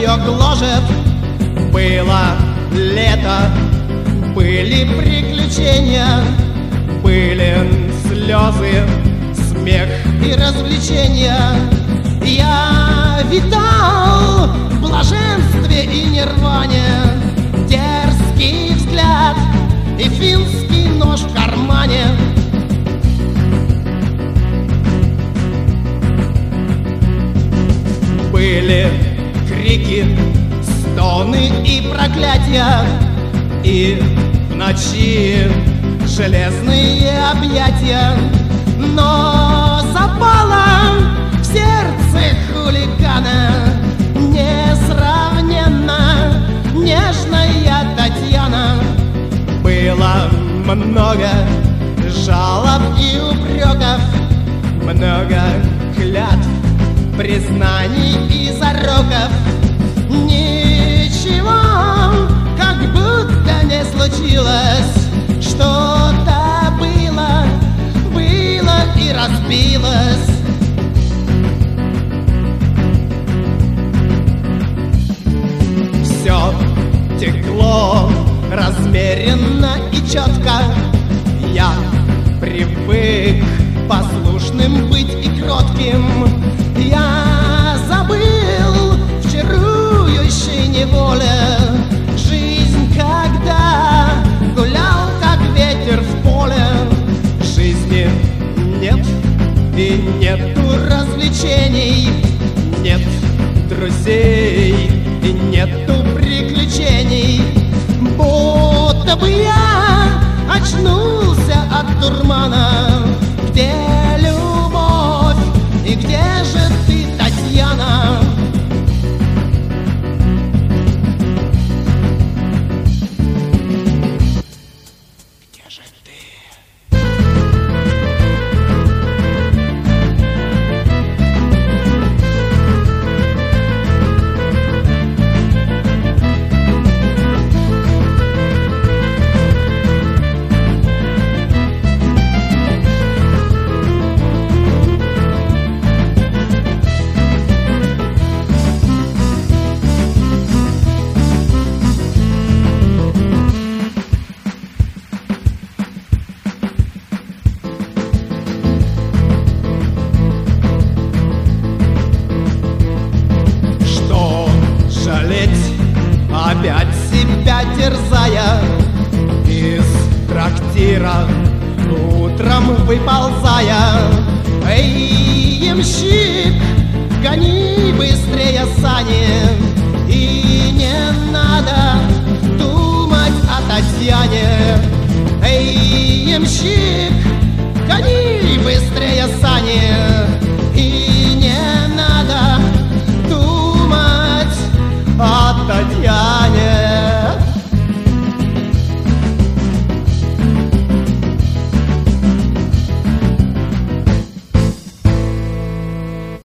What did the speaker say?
ее гложет. Было лето, были приключения, были слезы, смех и развлечения. Я витал в блаженстве и нирване, дерзкий взгляд и финский нож в кармане. Были крики, стоны и проклятия, и в ночи железные объятия. Но запала в сердце хулигана несравненно нежная Татьяна. Было много жалоб и упреков, много клятв, признаний и зароков. Ничего, как будто не случилось. Что-то было, было и разбилось. Все текло размеренно и четко. Я привык послушным быть и кротким. Я забыл в чарующей неволе жизнь, когда гулял, как ветер в поле. Жизни нет и нету развлечений, нет друзей и нету приключений. Будто бы я очнулся от дурмана. Где любовь и где же ты, Татьяна? Где же ты? Опять себя терзая, из трактира утром выползая. Эй, ямщик, гони быстрее сани, и не надо думать о Татьяне. Эй, ямщик,